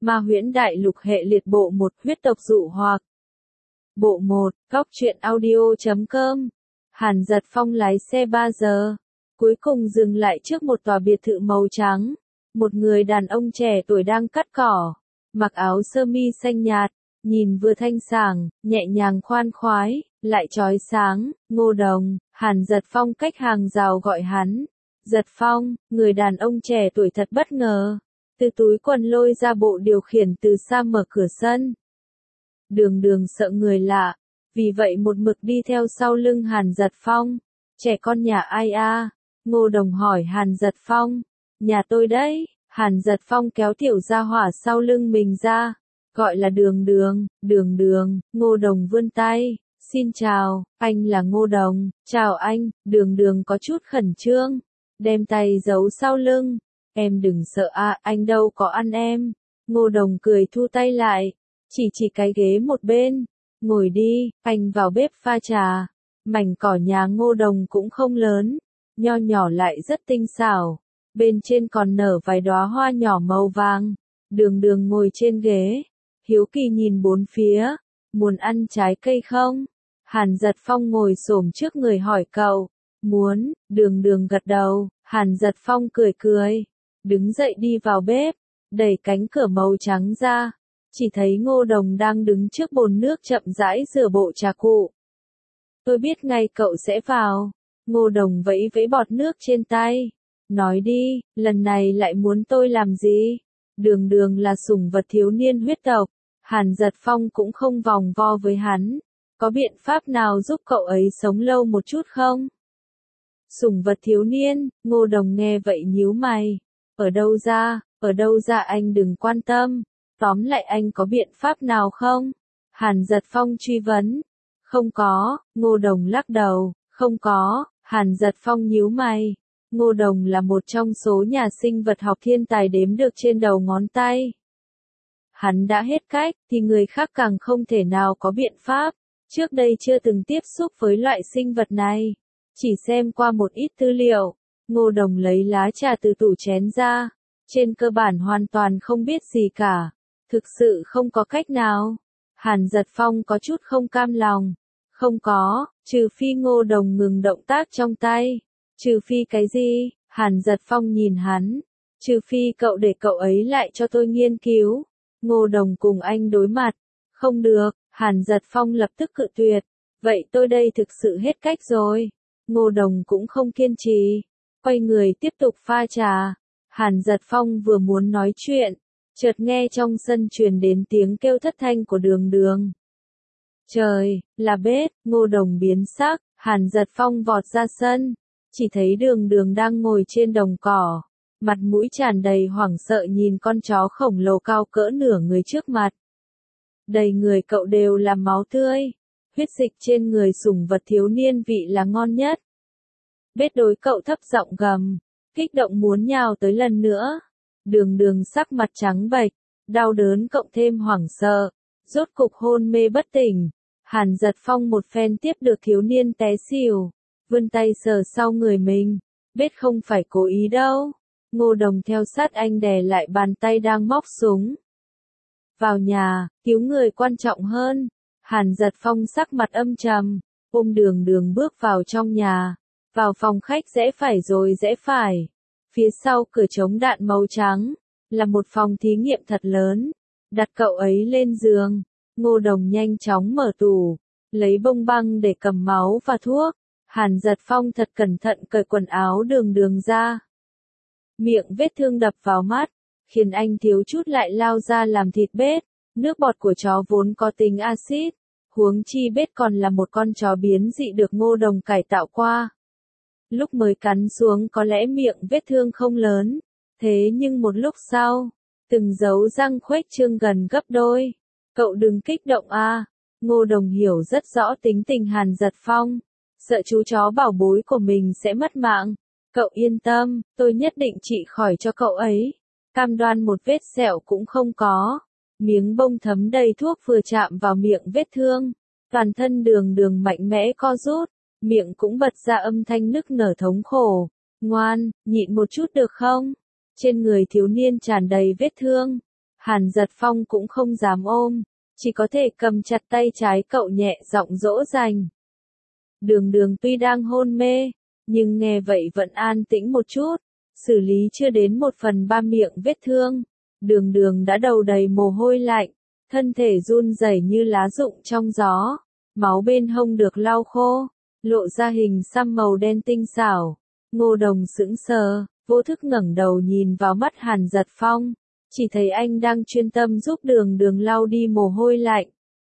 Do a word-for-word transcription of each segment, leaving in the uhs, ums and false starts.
Ma huyễn đại lục hệ liệt bộ một huyết tộc dụ hoặc. Bộ một, góc truyện audio chấm com. Hàn Giật Phong lái xe ba giờ. Cuối cùng dừng lại trước một tòa biệt thự màu trắng. Một người đàn ông trẻ tuổi đang cắt cỏ. Mặc áo sơ mi xanh nhạt. Nhìn vừa thanh sảng, nhẹ nhàng khoan khoái, lại chói sáng. Ngô Đồng, Hàn Giật Phong cách hàng rào gọi hắn. Giật Phong, người đàn ông trẻ tuổi thật bất ngờ. Từ túi quần lôi ra bộ điều khiển từ xa mở cửa sân. Đường Đường sợ người lạ, vì vậy một mực đi theo sau lưng Hàn Giật Phong. Trẻ con nhà ai a? Ngô Đồng hỏi Hàn Giật Phong. Nhà tôi đấy. Hàn Giật Phong kéo tiểu gia hỏa sau lưng mình ra. Gọi là Đường Đường, Đường Đường. Ngô Đồng vươn tay. Xin chào, anh là Ngô Đồng. Chào anh. Đường Đường có chút khẩn trương. Đem tay giấu sau lưng. Em đừng sợ a, anh đâu có ăn em. Ngô Đồng cười thu tay lại. Chỉ chỉ cái ghế một bên. Ngồi đi, anh vào bếp pha trà. Mảnh cỏ nhà Ngô Đồng cũng không lớn. Nho nhỏ lại rất tinh xảo. Bên trên còn nở vài đóa hoa nhỏ màu vàng. Đường Đường ngồi trên ghế. Hiếu kỳ nhìn bốn phía. Muốn ăn trái cây không? Hàn Giật Phong ngồi xổm trước người hỏi cậu. Muốn. Đường Đường gật đầu. Hàn Giật Phong cười cười. Đứng dậy đi vào bếp. Đẩy cánh cửa màu trắng ra. Chỉ thấy Ngô Đồng đang đứng trước bồn nước chậm rãi rửa bộ trà cụ. Tôi biết ngay cậu sẽ vào. Ngô Đồng vẫy vẫy bọt nước trên tay. Nói đi, lần này lại muốn tôi làm gì? Đường Đường là sủng vật thiếu niên huyết tộc. Hàn Giật Phong cũng không vòng vo với hắn. Có biện pháp nào giúp cậu ấy sống lâu một chút không? Sủng vật thiếu niên, Ngô Đồng nghe vậy nhíu mày. Ở đâu ra, ở đâu ra anh đừng quan tâm. Tóm lại anh có biện pháp nào không? Hàn Giật Phong truy vấn. Không có, Ngô Đồng lắc đầu. Không có. Hàn Giật Phong nhíu mày. Ngô Đồng là một trong số nhà sinh vật học thiên tài đếm được trên đầu ngón tay. Hắn đã hết cách, thì người khác càng không thể nào có biện pháp. Trước đây chưa từng tiếp xúc với loại sinh vật này. Chỉ xem qua một ít tư liệu. Ngô Đồng lấy lá trà từ tủ chén ra. Trên cơ bản hoàn toàn không biết gì cả. Thực sự không có cách nào. Hàn Giật Phong có chút không cam lòng. Không có, trừ phi Ngô Đồng ngừng động tác trong tay. Trừ phi cái gì? Hàn Giật Phong nhìn hắn. Trừ phi cậu để cậu ấy lại cho tôi nghiên cứu. Ngô Đồng cùng anh đối mặt. Không được, Hàn Giật Phong lập tức cự tuyệt. Vậy tôi đây thực sự hết cách rồi. Ngô Đồng cũng không kiên trì. Quay người tiếp tục pha trà. Hàn Giật Phong vừa muốn nói chuyện. Chợt nghe trong sân truyền đến tiếng kêu thất thanh của Đường Đường. Trời, là bếp. Ngô Đồng biến sắc. Hàn Giật Phong vọt ra sân. Chỉ thấy Đường Đường đang ngồi trên đồng cỏ. Mặt mũi tràn đầy hoảng sợ nhìn con chó khổng lồ cao cỡ nửa người trước mặt. Đầy người cậu đều là máu tươi. Huyết dịch trên người sủng vật thiếu niên vị là ngon nhất. Bết đối cậu thấp giọng gầm. Kích động muốn nhào tới lần nữa. Đường Đường sắc mặt trắng bệch. Đau đớn cộng thêm hoảng sợ. Rốt cục hôn mê bất tỉnh. Hàn Giật Phong một phen tiếp được thiếu niên té xỉu. Vươn tay sờ sau người mình. Bết không phải cố ý đâu. Ngô Đồng theo sát anh đè lại bàn tay đang móc súng. Vào nhà, cứu người quan trọng hơn. Hàn Giật Phong sắc mặt âm trầm. Ôm Đường Đường bước vào trong nhà. Vào phòng khách rẽ phải rồi rẽ phải. Phía sau cửa chống đạn màu trắng. Là một phòng thí nghiệm thật lớn. Đặt cậu ấy lên giường. Ngô Đồng nhanh chóng mở tủ. Lấy bông băng để cầm máu và thuốc. Hàn Giật Phong thật cẩn thận cởi quần áo Đường Đường ra. Miệng vết thương đập vào mắt. Khiến anh thiếu chút lại lao ra làm thịt bết. Nước bọt của chó vốn có tính axit. Huống chi bết còn là một con chó biến dị được Ngô Đồng cải tạo qua. Lúc mới cắn xuống có lẽ miệng vết thương không lớn. Thế nhưng một lúc sau. Từng dấu răng khuếch trương gần gấp đôi. Cậu đừng kích động a. Ngô Đồng hiểu rất rõ tính tình Hàn Giật Phong. Sợ chú chó bảo bối của mình sẽ mất mạng. Cậu yên tâm, tôi nhất định trị khỏi cho cậu ấy. Cam đoan một vết sẹo cũng không có. Miếng bông thấm đầy thuốc vừa chạm vào miệng vết thương. Toàn thân Đường Đường mạnh mẽ co rút. Miệng cũng bật ra âm thanh nức nở thống khổ. Ngoan, nhịn một chút được không? Trên người thiếu niên tràn đầy vết thương. Hàn Giật Phong cũng không dám ôm, chỉ có thể cầm chặt tay trái cậu nhẹ giọng dỗ dành. Đường Đường tuy đang hôn mê, nhưng nghe vậy vẫn an tĩnh một chút, xử lý chưa đến một phần ba miệng vết thương. Đường Đường đã đầu đầy mồ hôi lạnh, thân thể run rẩy như lá rụng trong gió, máu bên hông được lau khô, lộ ra hình xăm màu đen tinh xảo. Ngô Đồng sững sờ, vô thức ngẩng đầu nhìn vào mắt Hàn Giật Phong, chỉ thấy anh đang chuyên tâm giúp Đường Đường lau đi mồ hôi lạnh.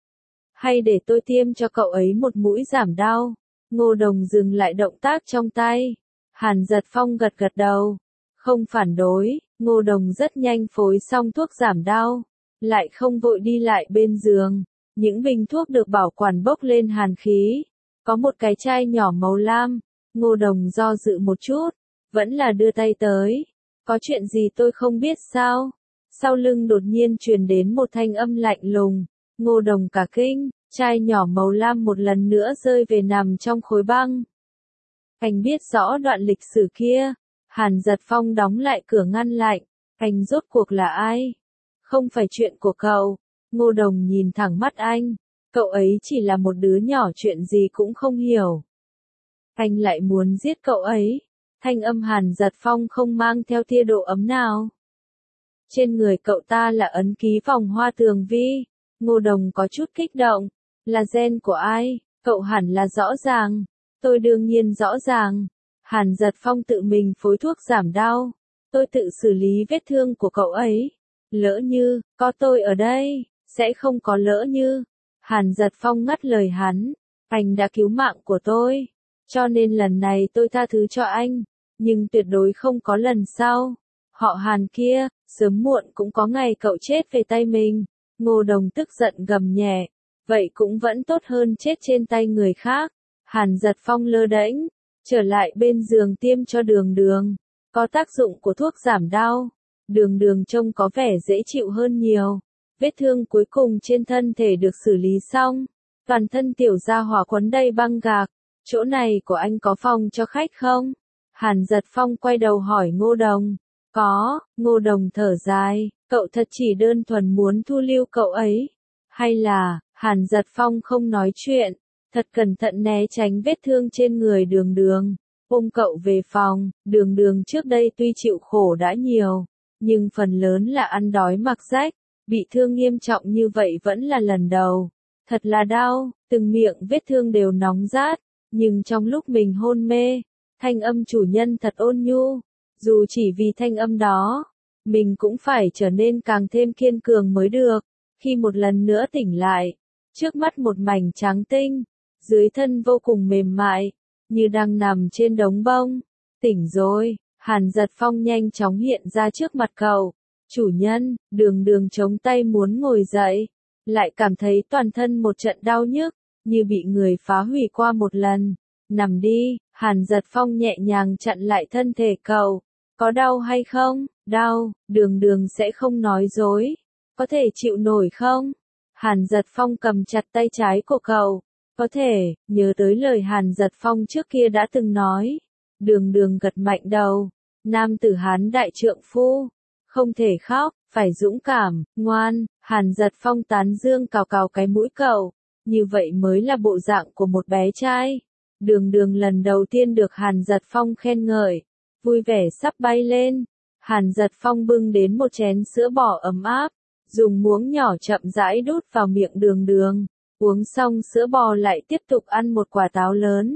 Hay để tôi tiêm cho cậu ấy một mũi giảm đau? Ngô Đồng dừng lại động tác trong tay. Hàn Giật Phong gật gật đầu, không phản đối. Ngô Đồng rất nhanh phối xong thuốc giảm đau, lại không vội đi lại bên giường. Những bình thuốc được bảo quản bốc lên hàn khí. Có một cái chai nhỏ màu lam. Ngô Đồng do dự một chút, vẫn là đưa tay tới. Có chuyện gì tôi không biết sao? Sau lưng đột nhiên truyền đến một thanh âm lạnh lùng. Ngô Đồng cả kinh, chai nhỏ màu lam một lần nữa rơi về nằm trong khối băng. Anh biết rõ đoạn lịch sử kia. Hàn Giật Phong đóng lại cửa ngăn lạnh. Anh rốt cuộc là ai? Không phải chuyện của cậu. Ngô Đồng nhìn thẳng mắt anh. Cậu ấy chỉ là một đứa nhỏ chuyện gì cũng không hiểu. Anh lại muốn giết cậu ấy. Thanh âm Hàn Giật Phong không mang theo tia độ ấm nào. Trên người cậu ta là ấn ký vòng hoa tường vi. Ngô Đồng có chút kích động. Là gen của ai? Cậu hẳn là rõ ràng. Tôi đương nhiên rõ ràng. Hàn Giật Phong tự mình phối thuốc giảm đau. Tôi tự xử lý vết thương của cậu ấy. Lỡ như, có tôi ở đây, sẽ không có lỡ như. Hàn Giật Phong ngắt lời hắn. Anh đã cứu mạng của tôi. Cho nên lần này tôi tha thứ cho anh. Nhưng tuyệt đối không có lần sau. Họ Hàn kia, sớm muộn cũng có ngày cậu chết về tay mình. Ngô Đồng tức giận gầm nhẹ. Vậy cũng vẫn tốt hơn chết trên tay người khác. Hàn Giật Phong lơ đễnh, trở lại bên giường tiêm cho Đường Đường. Có tác dụng của thuốc giảm đau. Đường Đường trông có vẻ dễ chịu hơn nhiều. Vết thương cuối cùng trên thân thể được xử lý xong. Toàn thân tiểu gia hỏa quấn đầy băng gạc. Chỗ này của anh có phòng cho khách không? Hàn Giật Phong quay đầu hỏi Ngô Đồng. Có. Ngô Đồng thở dài. Cậu thật chỉ đơn thuần muốn thu lưu cậu ấy. Hay là, Hàn Giật Phong không nói chuyện. Thật cẩn thận né tránh vết thương trên người Đường Đường. Ôm cậu về phòng. Đường Đường trước đây tuy chịu khổ đã nhiều. Nhưng phần lớn là ăn đói mặc rách. Bị thương nghiêm trọng như vậy vẫn là lần đầu. Thật là đau. Từng miệng vết thương đều nóng rát. Nhưng trong lúc mình hôn mê, thanh âm chủ nhân thật ôn nhu. Dù chỉ vì thanh âm đó, mình cũng phải trở nên càng thêm kiên cường mới được. Khi một lần nữa tỉnh lại, trước mắt một mảnh trắng tinh, dưới thân vô cùng mềm mại, như đang nằm trên đống bông. Tỉnh rồi, Hàn Giật Phong nhanh chóng hiện ra trước mặt cậu. Chủ nhân, Đường Đường chống tay muốn ngồi dậy, lại cảm thấy toàn thân một trận đau nhức, như bị người phá hủy qua một lần. Nằm đi, Hàn Giật Phong nhẹ nhàng chặn lại thân thể cậu. Có đau hay không? Đau. Đường Đường sẽ không nói dối. Có thể chịu nổi không? Hàn Giật Phong cầm chặt tay trái của cậu. Có thể, nhớ tới lời Hàn Giật Phong trước kia đã từng nói. Đường Đường gật mạnh đầu. Nam tử Hán đại trượng phu. Không thể khóc, phải dũng cảm, ngoan. Hàn Giật Phong tán dương cào cào cái mũi cậu. Như vậy mới là bộ dạng của một bé trai. Đường Đường lần đầu tiên được Hàn Giật Phong khen ngợi. Vui vẻ sắp bay lên. Hàn Giật Phong bưng đến một chén sữa bò ấm áp. Dùng muỗng nhỏ chậm rãi đút vào miệng Đường Đường. Uống xong sữa bò lại tiếp tục ăn một quả táo lớn.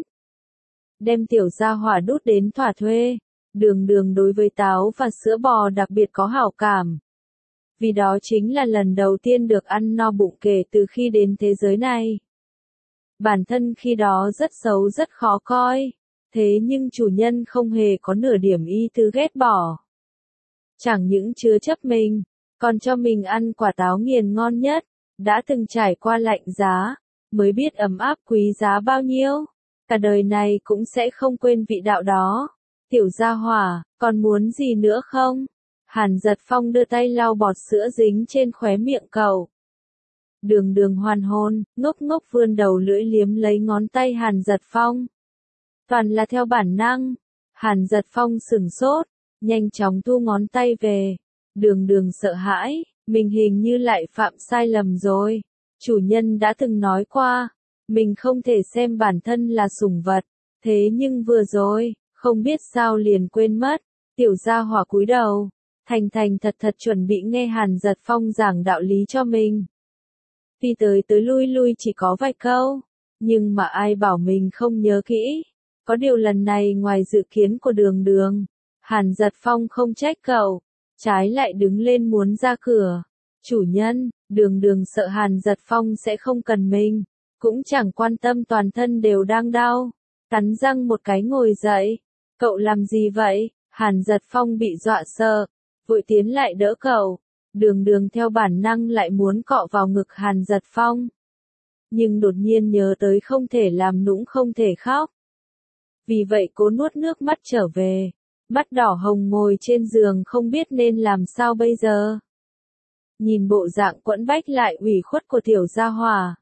Đem tiểu gia hỏa đút đến thỏa thuê. Đường Đường đối với táo và sữa bò đặc biệt có hảo cảm. Vì đó chính là lần đầu tiên được ăn no bụng kể từ khi đến thế giới này. Bản thân khi đó rất xấu rất khó coi. Thế nhưng chủ nhân không hề có nửa điểm ý tứ ghét bỏ. Chẳng những chứa chấp mình, còn cho mình ăn quả táo nghiền ngon nhất. Đã từng trải qua lạnh giá, mới biết ấm áp quý giá bao nhiêu. Cả đời này cũng sẽ không quên vị đạo đó. Tiểu gia hỏa, còn muốn gì nữa không? Hàn Giật Phong đưa tay lau bọt sữa dính trên khóe miệng cậu. Đường Đường hoàn hồn, ngốc ngốc vươn đầu lưỡi liếm lấy ngón tay Hàn Giật Phong. Toàn là theo bản năng. Hàn Giật Phong sửng sốt, nhanh chóng thu ngón tay về. Đường Đường sợ hãi, Mình hình như lại phạm sai lầm rồi. Chủ nhân đã từng nói qua, mình không thể xem bản thân là sủng vật. Thế nhưng vừa rồi, không biết sao liền quên mất. Tiểu gia hỏa cúi đầu, thành thành thật thật chuẩn bị nghe Hàn Giật Phong giảng đạo lý cho mình. Tuy tới tới lui lui chỉ có vài câu, nhưng mà ai bảo mình không nhớ kỹ. Có điều lần này ngoài dự kiến của đường đường, Hàn Giật Phong không trách cậu, trái lại đứng lên muốn ra cửa. Chủ nhân, đường đường sợ Hàn Giật Phong sẽ không cần mình, cũng chẳng quan tâm toàn thân đều đang đau. Cắn răng một cái ngồi dậy. Cậu làm gì vậy? Hàn Giật Phong bị dọa sợ, vội tiến lại đỡ cậu. Đường đường theo bản năng lại muốn cọ vào ngực Hàn Giật Phong. Nhưng đột nhiên nhớ tới không thể làm nũng không thể khóc. Vì vậy cố nuốt nước mắt trở về. Mắt đỏ hồng ngồi trên giường không biết nên làm sao bây giờ. Nhìn bộ dạng quẫn bách lại ủy khuất của tiểu gia hỏa.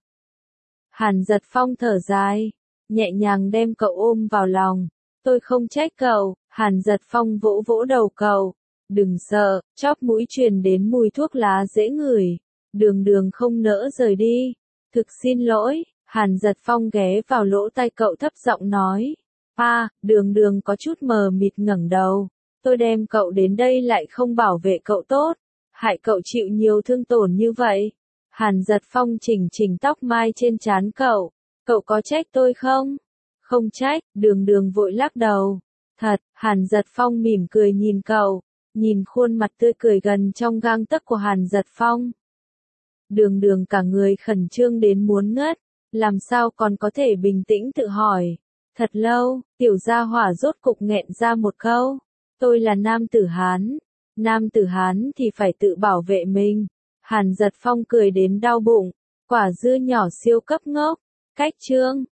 Hàn Giật Phong thở dài, nhẹ nhàng đem cậu ôm vào lòng. Tôi không trách cậu. Hàn Giật Phong vỗ vỗ đầu cậu. Đừng sợ, chóp mũi truyền đến mùi thuốc lá dễ ngửi. Đường đường không nỡ rời đi. Thực xin lỗi. Hàn Giật Phong ghé vào lỗ tai cậu thấp giọng nói. À, đường đường có chút mờ mịt ngẩng đầu. Tôi đem cậu đến đây lại không bảo vệ cậu tốt. Hại cậu chịu nhiều thương tổn như vậy. Hàn Giật Phong chỉnh chỉnh tóc mai trên trán cậu. Cậu có trách tôi không? Không trách, đường đường vội lắc đầu. Thật, Hàn Giật Phong mỉm cười nhìn cậu. Nhìn khuôn mặt tươi cười gần trong gang tấc của Hàn Giật Phong. Đường đường cả người khẩn trương đến muốn ngất. Làm sao còn có thể bình tĩnh tự hỏi. Thật lâu, tiểu gia hỏa rốt cục nghẹn ra một câu. Tôi là nam tử Hán. Nam tử Hán thì phải tự bảo vệ mình. Hàn Giật Phong cười đến đau bụng. Quả dưa nhỏ siêu cấp ngốc. Cách chương.